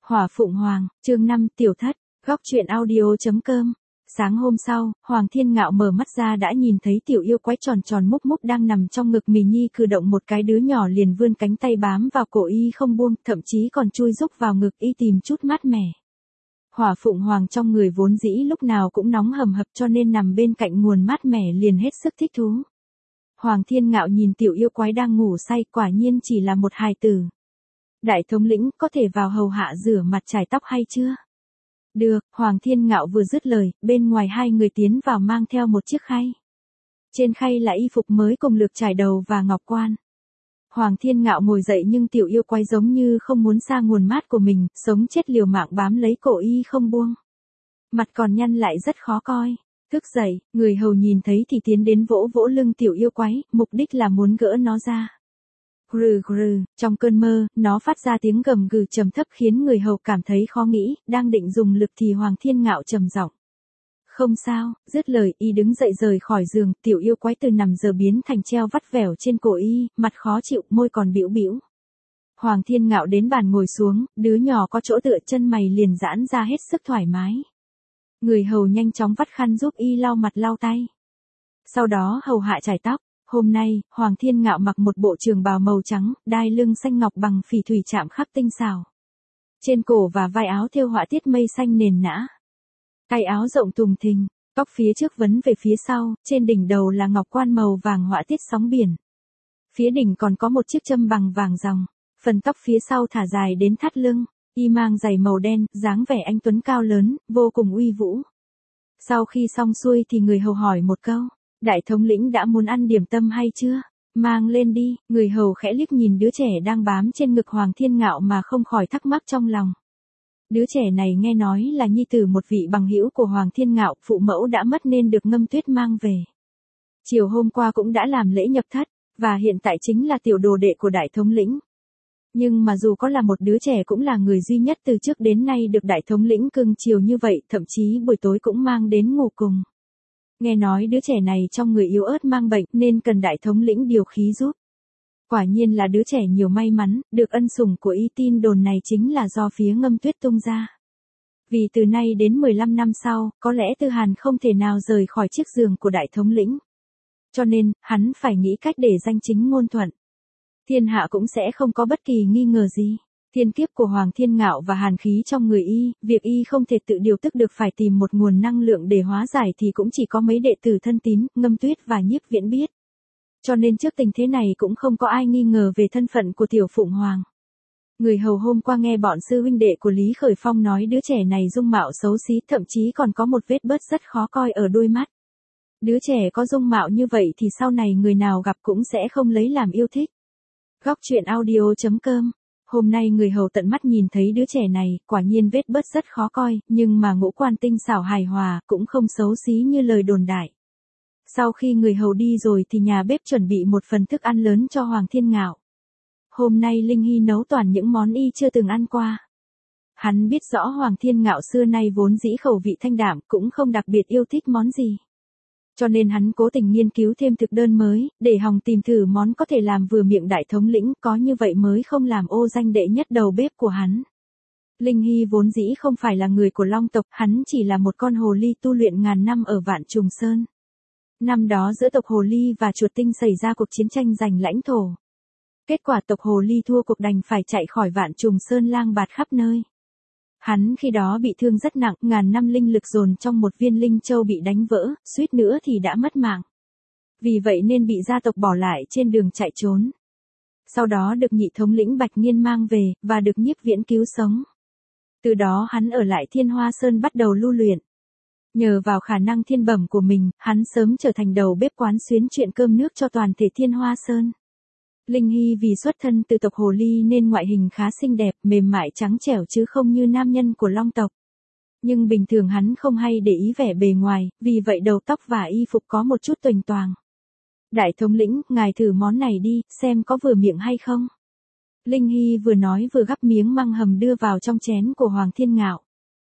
Hỏa Phụng Hoàng, chương 5, tiểu thất, góc truyện audio.com. Sáng hôm sau, Hoàng Thiên Ngạo mở mắt ra đã nhìn thấy tiểu yêu quái tròn tròn múc múc đang nằm trong ngực Mì Nhi, cử động một cái đứa nhỏ liền vươn cánh tay bám vào cổ y không buông, thậm chí còn chui rúc vào ngực y tìm chút mát mẻ. Hỏa Phụng Hoàng trong người vốn dĩ lúc nào cũng nóng hầm hập, cho nên nằm bên cạnh nguồn mát mẻ liền hết sức thích thú. Hoàng Thiên Ngạo nhìn tiểu yêu quái đang ngủ say, quả nhiên chỉ là một hài tử. Đại thống lĩnh, có thể vào hầu hạ rửa mặt chải tóc hay chưa? Được, Hoàng Thiên Ngạo vừa dứt lời, bên ngoài hai người tiến vào mang theo một chiếc khay. Trên khay là y phục mới cùng lược trải đầu và ngọc quan. Hoàng Thiên Ngạo ngồi dậy nhưng tiểu yêu quái giống như không muốn xa nguồn mát của mình, sống chết liều mạng bám lấy cổ y không buông. Mặt còn nhăn lại rất khó coi. Thức dậy, người hầu nhìn thấy thì tiến đến vỗ vỗ lưng tiểu yêu quái, mục đích là muốn gỡ nó ra. Grừ grừ, trong cơn mơ, nó phát ra tiếng gầm gừ trầm thấp khiến người hầu cảm thấy khó nghĩ, đang định dùng lực thì Hoàng Thiên Ngạo trầm giọng. Không sao, dứt lời y đứng dậy rời khỏi giường, tiểu yêu quái từ nằm giờ biến thành treo vắt vẻo trên cổ y, mặt khó chịu, môi còn bĩu bĩu. Hoàng Thiên Ngạo đến bàn ngồi xuống, đứa nhỏ có chỗ tựa chân mày liền giãn ra hết sức thoải mái. Người hầu nhanh chóng vắt khăn giúp y lau mặt lau tay. Sau đó hầu hạ chải tóc. Hôm nay, Hoàng Thiên Ngạo mặc một bộ trường bào màu trắng, đai lưng xanh ngọc bằng phỉ thủy chạm khắc tinh xảo. Trên cổ và vai áo thêu họa tiết mây xanh nền nã. Tay áo rộng tùng thình, tóc phía trước vấn về phía sau, trên đỉnh đầu là ngọc quan màu vàng họa tiết sóng biển. Phía đỉnh còn có một chiếc châm bằng vàng ròng, phần tóc phía sau thả dài đến thắt lưng, y mang giày màu đen, dáng vẻ anh tuấn cao lớn, vô cùng uy vũ. Sau khi xong xuôi thì người hầu hỏi một câu. Đại thống lĩnh đã muốn ăn điểm tâm hay chưa? Mang lên đi, người hầu khẽ liếc nhìn đứa trẻ đang bám trên ngực Hoàng Thiên Ngạo mà không khỏi thắc mắc trong lòng. Đứa trẻ này nghe nói là nhi tử một vị bằng hữu của Hoàng Thiên Ngạo, phụ mẫu đã mất nên được Ngâm Tuyết mang về. Chiều hôm qua cũng đã làm lễ nhập thất, và hiện tại chính là tiểu đồ đệ của đại thống lĩnh. Nhưng mà dù có là một đứa trẻ cũng là người duy nhất từ trước đến nay được đại thống lĩnh cưng chiều như vậy, thậm chí buổi tối cũng mang đến ngủ cùng. Nghe nói đứa trẻ này trong người yếu ớt mang bệnh nên cần đại thống lĩnh điều khí giúp. Quả nhiên là đứa trẻ nhiều may mắn, được ân sủng của y, tin đồn này chính là do phía Ngâm Tuyết tung ra. Vì từ nay đến 15 năm sau, có lẽ Tư Hàn không thể nào rời khỏi chiếc giường của đại thống lĩnh. Cho nên, hắn phải nghĩ cách để danh chính ngôn thuận. Thiên hạ cũng sẽ không có bất kỳ nghi ngờ gì. Thiên kiếp của Hoàng Thiên Ngạo và hàn khí trong người y, việc y không thể tự điều tức được phải tìm một nguồn năng lượng để hóa giải thì cũng chỉ có mấy đệ tử thân tín, Ngâm Tuyết và Nhiếp Viễn biết. Cho nên trước tình thế này cũng không có ai nghi ngờ về thân phận của tiểu Phụng Hoàng. Người hầu hôm qua nghe bọn sư huynh đệ của Lý Khởi Phong nói đứa trẻ này dung mạo xấu xí, thậm chí còn có một vết bớt rất khó coi ở đôi mắt. Đứa trẻ có dung mạo như vậy thì sau này người nào gặp cũng sẽ không lấy làm yêu thích. Góc truyện audio.com. Hôm nay người hầu tận mắt nhìn thấy đứa trẻ này, quả nhiên vết bớt rất khó coi, nhưng mà ngũ quan tinh xảo hài hòa, cũng không xấu xí như lời đồn đại. Sau khi người hầu đi rồi thì nhà bếp chuẩn bị một phần thức ăn lớn cho Hoàng Thiên Ngạo. Hôm nay Linh Hy nấu toàn những món y chưa từng ăn qua. Hắn biết rõ Hoàng Thiên Ngạo xưa nay vốn dĩ khẩu vị thanh đạm, cũng không đặc biệt yêu thích món gì. Cho nên hắn cố tình nghiên cứu thêm thực đơn mới, để hòng tìm thử món có thể làm vừa miệng đại thống lĩnh, có như vậy mới không làm ô danh đệ nhất đầu bếp của hắn. Linh Hy vốn dĩ không phải là người của Long tộc, hắn chỉ là một con hồ ly tu luyện ngàn năm ở Vạn Trùng Sơn. Năm đó giữa tộc hồ ly và chuột tinh xảy ra cuộc chiến tranh giành lãnh thổ. Kết quả tộc hồ ly thua cuộc đành phải chạy khỏi Vạn Trùng Sơn lang bạt khắp nơi. Hắn khi đó bị thương rất nặng, ngàn năm linh lực dồn trong một viên linh châu bị đánh vỡ, suýt nữa thì đã mất mạng. Vì vậy nên bị gia tộc bỏ lại trên đường chạy trốn. Sau đó được nhị thống lĩnh Bạch Nghiên mang về, và được Nhiếp Viễn cứu sống. Từ đó hắn ở lại Thiên Hoa Sơn bắt đầu lưu luyện. Nhờ vào khả năng thiên bẩm của mình, hắn sớm trở thành đầu bếp quán xuyến chuyện cơm nước cho toàn thể Thiên Hoa Sơn. Linh Hy vì xuất thân từ tộc hồ ly nên ngoại hình khá xinh đẹp, mềm mại trắng trẻo chứ không như nam nhân của Long tộc. Nhưng bình thường hắn không hay để ý vẻ bề ngoài, vì vậy đầu tóc và y phục có một chút tuềnh toàng. Đại thống lĩnh, ngài thử món này đi, xem có vừa miệng hay không. Linh Hy vừa nói vừa gắp miếng măng hầm đưa vào trong chén của Hoàng Thiên Ngạo.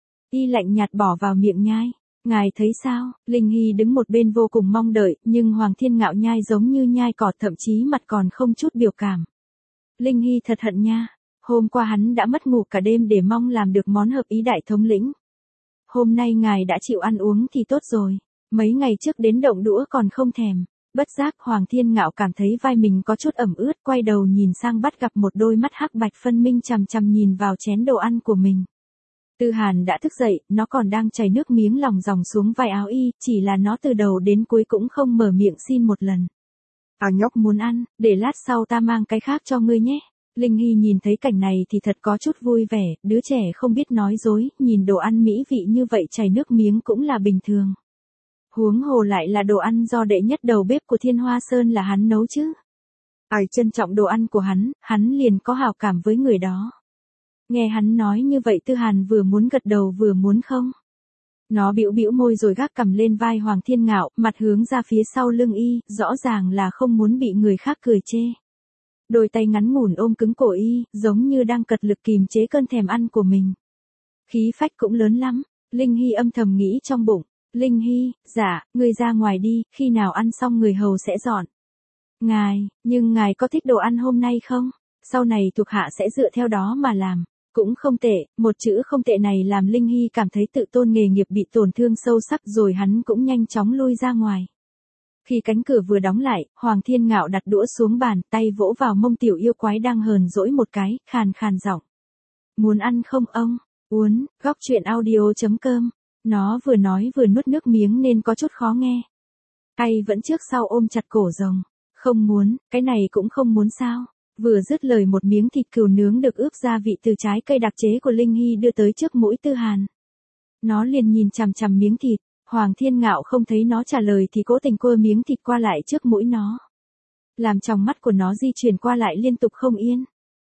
Y lạnh nhạt bỏ vào miệng nhai. Ngài thấy sao? Linh Hy đứng một bên vô cùng mong đợi, nhưng Hoàng Thiên Ngạo nhai giống như nhai cọt, thậm chí mặt còn không chút biểu cảm. Linh Hy thật hận nha. Hôm qua hắn đã mất ngủ cả đêm để mong làm được món hợp ý đại thống lĩnh. Hôm nay ngài đã chịu ăn uống thì tốt rồi, mấy ngày trước đến động đũa còn không thèm. Bất giác Hoàng Thiên Ngạo cảm thấy vai mình có chút ẩm ướt, quay đầu nhìn sang bắt gặp một đôi mắt hắc bạch phân minh chằm chằm nhìn vào chén đồ ăn của mình. Tư Hàn đã thức dậy, nó còn đang chảy nước miếng lòng dòng xuống vai áo y, chỉ là nó từ đầu đến cuối cũng không mở miệng xin một lần. Nhóc muốn ăn, để lát sau ta mang cái khác cho ngươi nhé. Linh Hy nhìn thấy cảnh này thì thật có chút vui vẻ, đứa trẻ không biết nói dối, nhìn đồ ăn mỹ vị như vậy chảy nước miếng cũng là bình thường. Huống hồ lại là đồ ăn do đệ nhất đầu bếp của Thiên Hoa Sơn là hắn nấu chứ. Ai trân trọng đồ ăn của hắn liền có hảo cảm với người đó. Nghe hắn nói như vậy Tư Hàn vừa muốn gật đầu vừa muốn không. Nó bĩu bĩu môi rồi gác cằm lên vai Hoàng Thiên Ngạo, mặt hướng ra phía sau lưng y, rõ ràng là không muốn bị người khác cười chê. Đôi tay ngắn ngủn ôm cứng cổ y, giống như đang cật lực kìm chế cơn thèm ăn của mình. Khí phách cũng lớn lắm, Linh Hy âm thầm nghĩ trong bụng. Linh Hy, dạ, ngươi ra ngoài đi, khi nào ăn xong người hầu sẽ dọn. Nhưng ngài có thích đồ ăn hôm nay không? Sau này thuộc hạ sẽ dựa theo đó mà làm. Cũng không tệ, một chữ không tệ này làm Linh Hy cảm thấy tự tôn nghề nghiệp bị tổn thương sâu sắc rồi hắn cũng nhanh chóng lui ra ngoài. Khi cánh cửa vừa đóng lại, Hoàng Thiên Ngạo đặt đũa xuống bàn, tay vỗ vào mông tiểu yêu quái đang hờn dỗi một cái, khàn khàn giọng. Muốn ăn không ông? Uốn, góc truyện audio.com. Nó vừa nói vừa nuốt nước miếng nên có chút khó nghe. Tay vẫn trước sau ôm chặt cổ rồng. Không muốn, cái này cũng không muốn sao. Vừa dứt lời một miếng thịt cừu nướng được ướp gia vị từ trái cây đặc chế của Linh Hy đưa tới trước mũi Tư Hàn. Nó liền nhìn chằm chằm miếng thịt, Hoàng Thiên Ngạo không thấy nó trả lời thì cố tình cua miếng thịt qua lại trước mũi nó. Làm trong mắt của nó di chuyển qua lại liên tục không yên.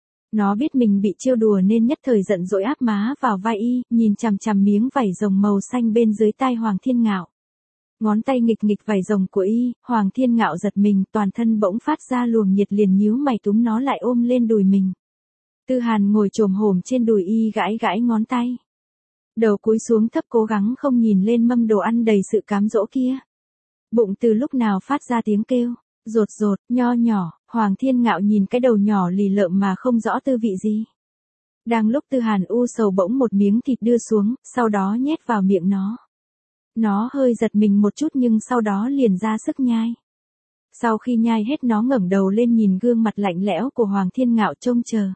Nó biết mình bị trêu đùa nên nhất thời giận dỗi áp má vào vai y, nhìn chằm chằm miếng vảy rồng màu xanh bên dưới tai Hoàng Thiên Ngạo. Ngón tay nghịch nghịch vảy rồng của y, Hoàng Thiên Ngạo giật mình, toàn thân bỗng phát ra luồng nhiệt liền nhíu mày túm nó lại ôm lên đùi mình. Tư Hàn ngồi chồm hổm trên đùi y gãi gãi ngón tay. Đầu cúi xuống thấp cố gắng không nhìn lên mâm đồ ăn đầy sự cám dỗ kia. Bụng từ lúc nào phát ra tiếng kêu, rột rột, nho nhỏ, Hoàng Thiên Ngạo nhìn cái đầu nhỏ lì lợm mà không rõ tư vị gì. Đang lúc Tư Hàn u sầu bỗng một miếng thịt đưa xuống, sau đó nhét vào miệng nó. Nó hơi giật mình một chút nhưng sau đó liền ra sức nhai. Sau khi nhai hết nó ngẩng đầu lên nhìn gương mặt lạnh lẽo của Hoàng Thiên Ngạo trông chờ.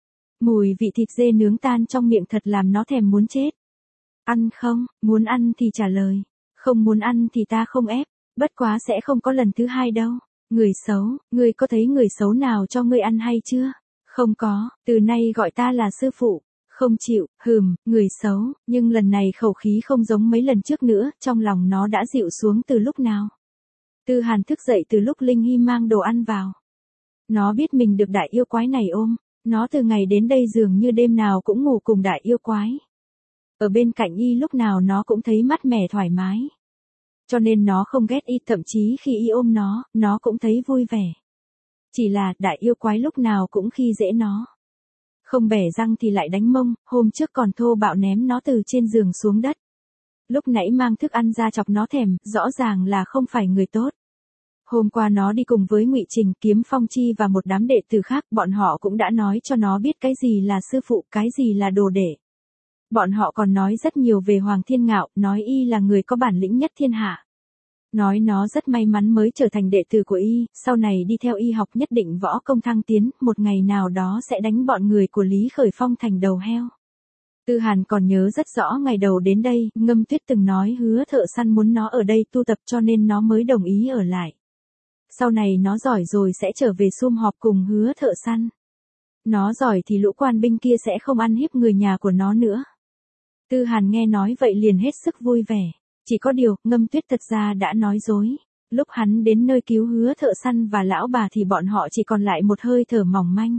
Mùi vị thịt dê nướng tan trong miệng thật làm nó thèm muốn chết. Ăn không, muốn ăn thì trả lời. Không muốn ăn thì ta không ép, bất quá sẽ không có lần thứ hai đâu. Người xấu, ngươi có thấy người xấu nào cho ngươi ăn hay chưa? Không có, từ nay gọi ta là sư phụ. Không chịu, người xấu, nhưng lần này khẩu khí không giống mấy lần trước nữa, trong lòng nó đã dịu xuống từ lúc nào. Tư Hàn thức dậy từ lúc Linh Hy mang đồ ăn vào. Nó biết mình được đại yêu quái này ôm, nó từ ngày đến đây dường như đêm nào cũng ngủ cùng đại yêu quái. Ở bên cạnh y lúc nào nó cũng thấy mát mẻ thoải mái. Cho nên nó không ghét y, thậm chí khi y ôm nó cũng thấy vui vẻ. Chỉ là đại yêu quái lúc nào cũng khi dễ nó. Không bẻ răng thì lại đánh mông, hôm trước còn thô bạo ném nó từ trên giường xuống đất. Lúc nãy mang thức ăn ra chọc nó thèm, rõ ràng là không phải người tốt. Hôm qua nó đi cùng với Ngụy Trình, Kiếm Phong Chi và một đám đệ tử khác, bọn họ cũng đã nói cho nó biết cái gì là sư phụ, cái gì là đồ đệ. Bọn họ còn nói rất nhiều về Hoàng Thiên Ngạo, nói y là người có bản lĩnh nhất thiên hạ. Nói nó rất may mắn mới trở thành đệ tử của y, sau này đi theo y học nhất định võ công thăng tiến, một ngày nào đó sẽ đánh bọn người của Lý Khởi Phong thành đầu heo. Tư Hàn còn nhớ rất rõ ngày đầu đến đây, Ngâm Tuyết từng nói Hứa Thợ Săn muốn nó ở đây tu tập cho nên nó mới đồng ý ở lại. Sau này nó giỏi rồi sẽ trở về sum họp cùng Hứa Thợ Săn. Nó giỏi thì lũ quan binh kia sẽ không ăn hiếp người nhà của nó nữa. Tư Hàn nghe nói vậy liền hết sức vui vẻ. Chỉ có điều, Ngâm Tuyết thật ra đã nói dối. Lúc hắn đến nơi cứu Hứa Thợ Săn và lão bà thì bọn họ chỉ còn lại một hơi thở mỏng manh.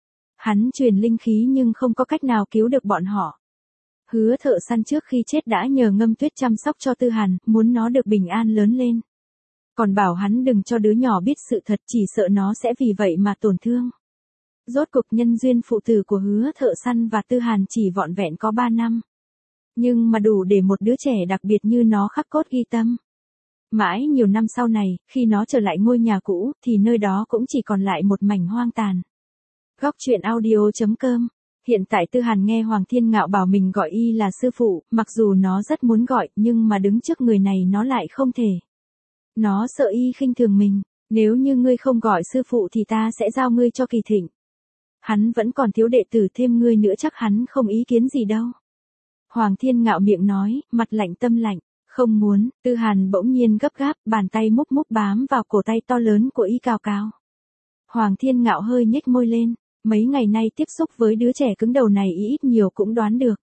Hắn truyền linh khí nhưng không có cách nào cứu được bọn họ. Hứa Thợ Săn trước khi chết đã nhờ Ngâm Tuyết chăm sóc cho Tư Hàn, muốn nó được bình an lớn lên. Còn bảo hắn đừng cho đứa nhỏ biết sự thật, chỉ sợ nó sẽ vì vậy mà tổn thương. Rốt cuộc nhân duyên phụ tử của Hứa Thợ Săn và Tư Hàn chỉ vỏn vẹn có 3 năm. Nhưng mà đủ để một đứa trẻ đặc biệt như nó khắc cốt ghi tâm. Mãi nhiều năm sau này, khi nó trở lại ngôi nhà cũ, thì nơi đó cũng chỉ còn lại một mảnh hoang tàn. Góc truyện audio.com Hiện tại Tư Hàn nghe Hoàng Thiên Ngạo bảo mình gọi y là sư phụ, mặc dù nó rất muốn gọi, nhưng mà đứng trước người này nó lại không thể. Nó sợ y khinh thường mình, nếu như ngươi không gọi sư phụ thì ta sẽ giao ngươi cho Kỳ Thịnh. Hắn vẫn còn thiếu đệ tử, thêm ngươi nữa chắc hắn không ý kiến gì đâu. Hoàng Thiên Ngạo miệng nói, mặt lạnh tâm lạnh, không muốn. Tư Hàn bỗng nhiên gấp gáp, bàn tay múc múc bám vào cổ tay to lớn của y cào cào. Hoàng Thiên Ngạo hơi nhếch môi lên, mấy ngày nay tiếp xúc với đứa trẻ cứng đầu này y ít nhiều cũng đoán được.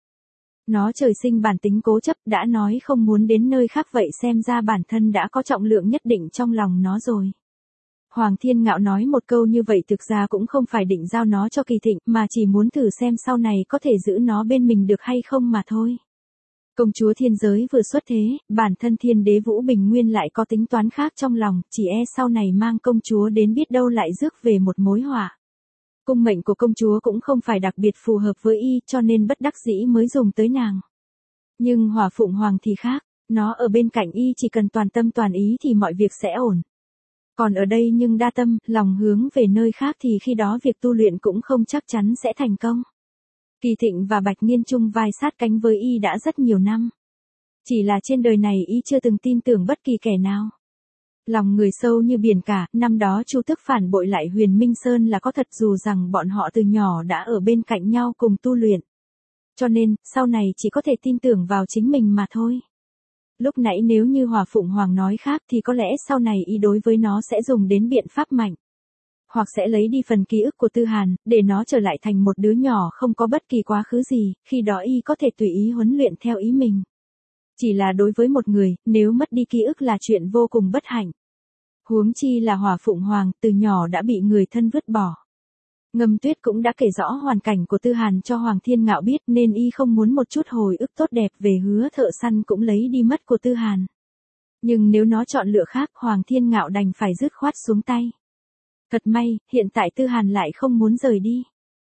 Nó trời sinh bản tính cố chấp, đã nói không muốn đến nơi khác, vậy xem ra bản thân đã có trọng lượng nhất định trong lòng nó rồi. Hoàng Thiên Ngạo nói một câu như vậy thực ra cũng không phải định giao nó cho Kỳ Thịnh, mà chỉ muốn thử xem sau này có thể giữ nó bên mình được hay không mà thôi. Công chúa thiên giới vừa xuất thế, bản thân Thiên Đế Vũ Bình Nguyên lại có tính toán khác trong lòng, chỉ e sau này mang công chúa đến biết đâu lại rước về một mối họa. Cung mệnh của công chúa cũng không phải đặc biệt phù hợp với y, cho nên bất đắc dĩ mới dùng tới nàng. Nhưng Hỏa Phụng Hoàng thì khác, nó ở bên cạnh y chỉ cần toàn tâm toàn ý thì mọi việc sẽ ổn. Còn ở đây nhưng đa tâm, lòng hướng về nơi khác thì khi đó việc tu luyện cũng không chắc chắn sẽ thành công. Kỳ Thịnh và Bạch Nghiên chung vai sát cánh với y đã rất nhiều năm. Chỉ là trên đời này y chưa từng tin tưởng bất kỳ kẻ nào. Lòng người sâu như biển cả, năm đó Chu Tước phản bội lại Huyền Minh Sơn là có thật, dù rằng bọn họ từ nhỏ đã ở bên cạnh nhau cùng tu luyện. Cho nên, sau này chỉ có thể tin tưởng vào chính mình mà thôi. Lúc nãy nếu như Hỏa Phụng Hoàng nói khác thì có lẽ sau này y đối với nó sẽ dùng đến biện pháp mạnh. Hoặc sẽ lấy đi phần ký ức của Tư Hàn, để nó trở lại thành một đứa nhỏ không có bất kỳ quá khứ gì, khi đó y có thể tùy ý huấn luyện theo ý mình. Chỉ là đối với một người, nếu mất đi ký ức là chuyện vô cùng bất hạnh. Huống chi là Hỏa Phụng Hoàng, từ nhỏ đã bị người thân vứt bỏ. Ngâm Tuyết cũng đã kể rõ hoàn cảnh của Tư Hàn cho Hoàng Thiên Ngạo biết, nên y không muốn một chút hồi ức tốt đẹp về Hứa Thợ Săn cũng lấy đi mất của Tư Hàn. Nhưng nếu nó chọn lựa khác, Hoàng Thiên Ngạo đành phải dứt khoát xuống tay. Thật may, hiện tại Tư Hàn lại không muốn rời đi.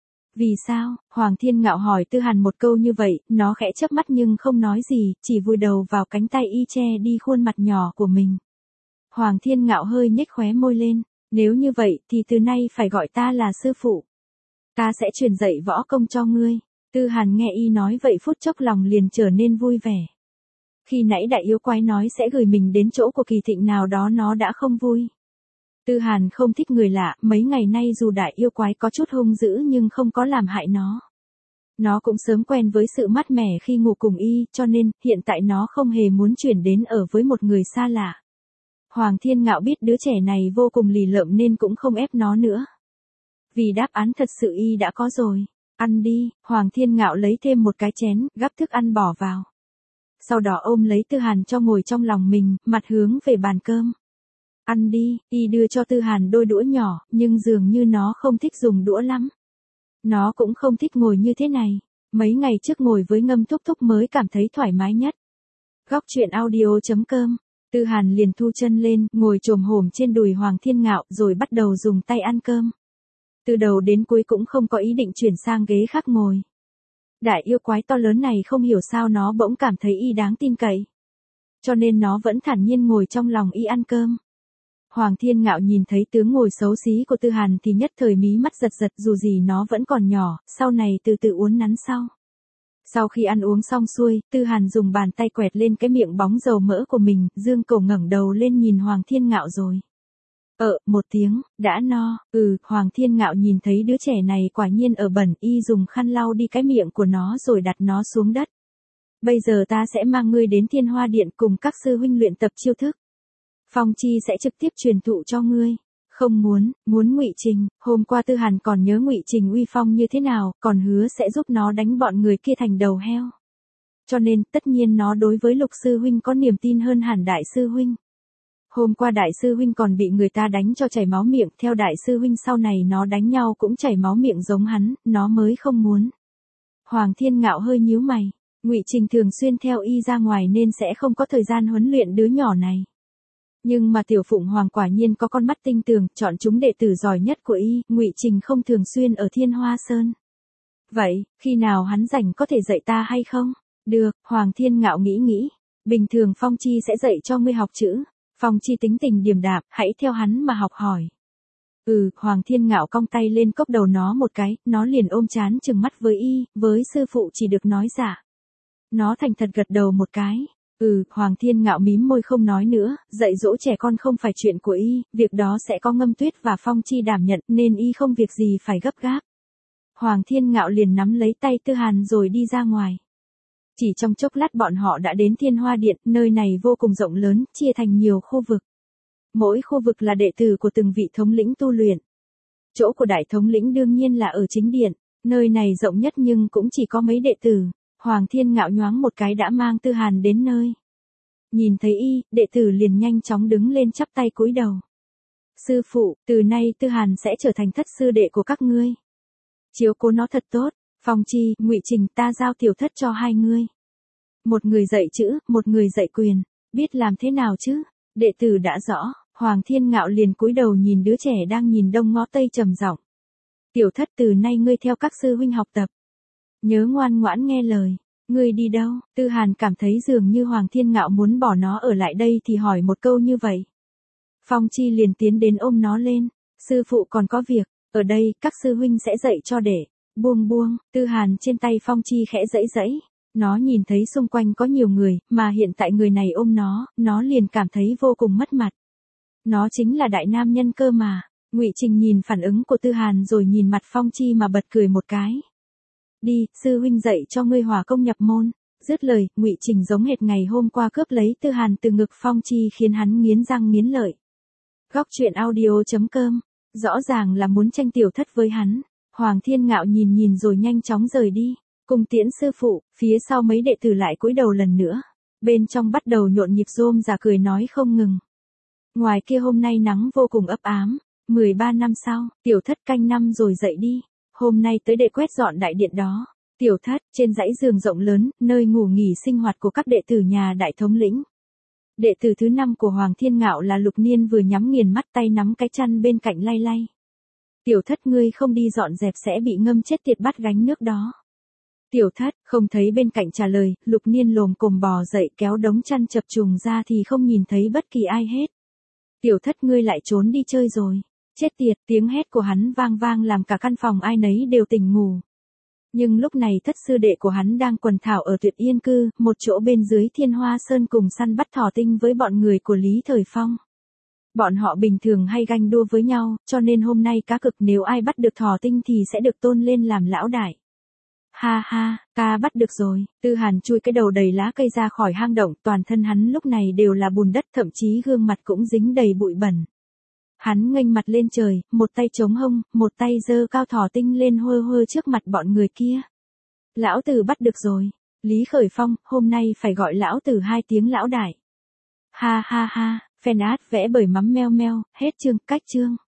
Vì sao? Hoàng Thiên Ngạo hỏi Tư Hàn một câu như vậy, nó khẽ chớp mắt nhưng không nói gì, chỉ vùi đầu vào cánh tay y che đi khuôn mặt nhỏ của mình. Hoàng Thiên Ngạo hơi nhếch khóe môi lên, nếu như vậy thì từ nay phải gọi ta là sư phụ. Ta sẽ truyền dạy võ công cho ngươi. Tư Hàn nghe y nói vậy phút chốc lòng liền trở nên vui vẻ. Khi nãy đại yêu quái nói sẽ gửi mình đến chỗ của Kỳ Thịnh nào đó nó đã không vui. Tư Hàn không thích người lạ, mấy ngày nay dù đại yêu quái có chút hung dữ nhưng không có làm hại nó. Nó cũng sớm quen với sự mát mẻ khi ngủ cùng y, cho nên, hiện tại nó không hề muốn chuyển đến ở với một người xa lạ. Hoàng Thiên Ngạo biết đứa trẻ này vô cùng lì lợm nên cũng không ép nó nữa. Vì đáp án thật sự y đã có rồi. Ăn đi, Hoàng Thiên Ngạo lấy thêm một cái chén, gắp thức ăn bỏ vào. Sau đó ôm lấy Tư Hàn cho ngồi trong lòng mình, mặt hướng về bàn cơm. Ăn đi, y đưa cho Tư Hàn đôi đũa nhỏ, nhưng dường như nó không thích dùng đũa lắm. Nó cũng không thích ngồi như thế này. Mấy ngày trước ngồi với Ngâm Thúc Thúc mới cảm thấy thoải mái nhất. Góc truyện audio.com. Tư Hàn liền thu chân lên, ngồi chồm hổm trên đùi Hoàng Thiên Ngạo rồi bắt đầu dùng tay ăn cơm. Từ đầu đến cuối cũng không có ý định chuyển sang ghế khác ngồi. Đại yêu quái to lớn này không hiểu sao nó bỗng cảm thấy y đáng tin cậy. Cho nên nó vẫn thản nhiên ngồi trong lòng y ăn cơm. Hoàng Thiên Ngạo nhìn thấy tướng ngồi xấu xí của Tư Hàn thì nhất thời mí mắt giật giật, dù gì nó vẫn còn nhỏ, sau này từ từ uốn nắn sau. Sau khi ăn uống xong xuôi, Tư Hàn dùng bàn tay quẹt lên cái miệng bóng dầu mỡ của mình, dương cổ ngẩng đầu lên nhìn Hoàng Thiên Ngạo rồi. Một tiếng, đã no. Hoàng Thiên Ngạo nhìn thấy đứa trẻ này quả nhiên ở bẩn, y dùng khăn lau đi cái miệng của nó rồi đặt nó xuống đất. Bây giờ ta sẽ mang ngươi đến Thiên Hoa Điện cùng các sư huynh luyện tập chiêu thức. Phong Chi sẽ trực tiếp truyền thụ cho ngươi. Không muốn, muốn Ngụy Trình. Hôm qua Tư Hàn còn nhớ Ngụy Trình uy phong như thế nào, còn hứa sẽ giúp nó đánh bọn người kia thành đầu heo. Cho nên, tất nhiên nó đối với Lục sư huynh có niềm tin hơn hẳn Đại sư huynh. Hôm qua Đại sư huynh còn bị người ta đánh cho chảy máu miệng, theo Đại sư huynh sau này nó đánh nhau cũng chảy máu miệng giống hắn, nó mới không muốn. Hoàng Thiên Ngạo hơi nhíu mày, Ngụy Trình thường xuyên theo y ra ngoài nên sẽ không có thời gian huấn luyện đứa nhỏ này. Nhưng mà Tiểu Phụng Hoàng quả nhiên có con mắt tinh tường, chọn chúng đệ tử giỏi nhất của y, Ngụy Trình không thường xuyên ở Thiên Hoa Sơn. Vậy, khi nào hắn rảnh có thể dạy ta hay không? Được, Hoàng Thiên Ngạo nghĩ, bình thường Phong Chi sẽ dạy cho ngươi học chữ. Phong Chi tính tình điềm đạm, hãy theo hắn mà học hỏi. Hoàng Thiên Ngạo cong tay lên cốc đầu nó một cái, nó liền ôm trán trừng mắt với y, với sư phụ chỉ được nói dạ. Nó thành thật gật đầu một cái. Hoàng Thiên Ngạo mím môi không nói nữa, dạy dỗ trẻ con không phải chuyện của y, việc đó sẽ có Ngâm Tuyết và Phong Chi đảm nhận nên y không việc gì phải gấp gáp. Hoàng Thiên Ngạo liền nắm lấy tay Tư Hàn rồi đi ra ngoài. Chỉ trong chốc lát bọn họ đã đến Thiên Hoa Điện, nơi này vô cùng rộng lớn, chia thành nhiều khu vực. Mỗi khu vực là đệ tử của từng vị thống lĩnh tu luyện. Chỗ của đại thống lĩnh đương nhiên là ở chính điện, nơi này rộng nhất nhưng cũng chỉ có mấy đệ tử. Hoàng Thiên Ngạo nhoáng một cái đã mang Tư Hàn đến nơi. Nhìn thấy y, đệ tử liền nhanh chóng đứng lên chắp tay cúi đầu. Sư phụ, từ nay Tư Hàn sẽ trở thành thất sư đệ của các ngươi. Chiếu cố nó thật tốt, Phong Chi, Ngụy Trình ta giao tiểu thất cho hai ngươi. Một người dạy chữ, một người dạy quyền, biết làm thế nào chứ? Đệ tử đã rõ, Hoàng Thiên Ngạo liền cúi đầu nhìn đứa trẻ đang nhìn đông ngó tây trầm giọng. Tiểu thất từ nay ngươi theo các sư huynh học tập. Nhớ ngoan ngoãn nghe lời, ngươi đi đâu? Tư Hàn cảm thấy dường như Hoàng Thiên Ngạo muốn bỏ nó ở lại đây thì hỏi một câu như vậy. Phong Chi liền tiến đến ôm nó lên, sư phụ còn có việc, ở đây các sư huynh sẽ dạy cho để. Buông, Tư Hàn trên tay Phong Chi khẽ dẫy dẫy, nó nhìn thấy xung quanh có nhiều người, mà hiện tại người này ôm nó liền cảm thấy vô cùng mất mặt. Nó chính là đại nam nhân cơ mà. Ngụy Trình nhìn phản ứng của Tư Hàn rồi nhìn mặt Phong Chi mà bật cười một cái. Đi, sư huynh dạy cho ngươi hỏa công nhập môn. Dứt lời, Ngụy Trình giống hệt ngày hôm qua cướp lấy Tư Hàn từ ngực Phong Chi khiến hắn nghiến răng nghiến lợi. Góc truyện audio.com, rõ ràng là muốn tranh tiểu thất với hắn. Hoàng Thiên Ngạo nhìn rồi nhanh chóng rời đi. Cùng tiễn sư phụ, phía sau mấy đệ tử lại cúi đầu lần nữa. Bên trong bắt đầu nhộn nhịp rôm rả cười nói không ngừng. Ngoài kia hôm nay nắng vô cùng ấp ám. 13 năm sau, tiểu thất canh năm rồi dậy đi. Hôm nay tới để quét dọn đại điện đó. Tiểu thất, trên dãy giường rộng lớn, nơi ngủ nghỉ sinh hoạt của các đệ tử nhà đại thống lĩnh. Đệ tử thứ 5 của Hoàng Thiên Ngạo là Lục Niên vừa nhắm nghiền mắt tay nắm cái chăn bên cạnh lay lay. Tiểu thất ngươi không đi dọn dẹp sẽ bị ngâm chết tiệt bắt gánh nước đó. Tiểu thất, không thấy bên cạnh trả lời, Lục Niên lồm cồm bò dậy kéo đống chăn chập trùng ra thì không nhìn thấy bất kỳ ai hết. Tiểu thất ngươi lại trốn đi chơi rồi. Chết tiệt, tiếng hét của hắn vang vang làm cả căn phòng ai nấy đều tỉnh ngủ. Nhưng lúc này thất sư đệ của hắn đang quần thảo ở Tuyệt Yên Cư, một chỗ bên dưới Thiên Hoa Sơn cùng săn bắt thỏ tinh với bọn người của Lý Thời Phong. Bọn họ bình thường hay ganh đua với nhau, cho nên hôm nay cá cực nếu ai bắt được thỏ tinh thì sẽ được tôn lên làm lão đại. Ha ha, ta bắt được rồi. Tư Hàn chui cái đầu đầy lá cây ra khỏi hang động, toàn thân hắn lúc này đều là bùn đất, thậm chí gương mặt cũng dính đầy bụi bẩn. Hắn nghênh mặt lên trời, một tay chống hông, một tay giơ cao thỏ tinh lên hơ hơ trước mặt bọn người kia. Lão tử bắt được rồi. Lý Khởi Phong, hôm nay phải gọi lão tử 2 tiếng lão đại. Ha ha ha, fan art vẽ bởi mắm meo meo, hết chương, cách chương.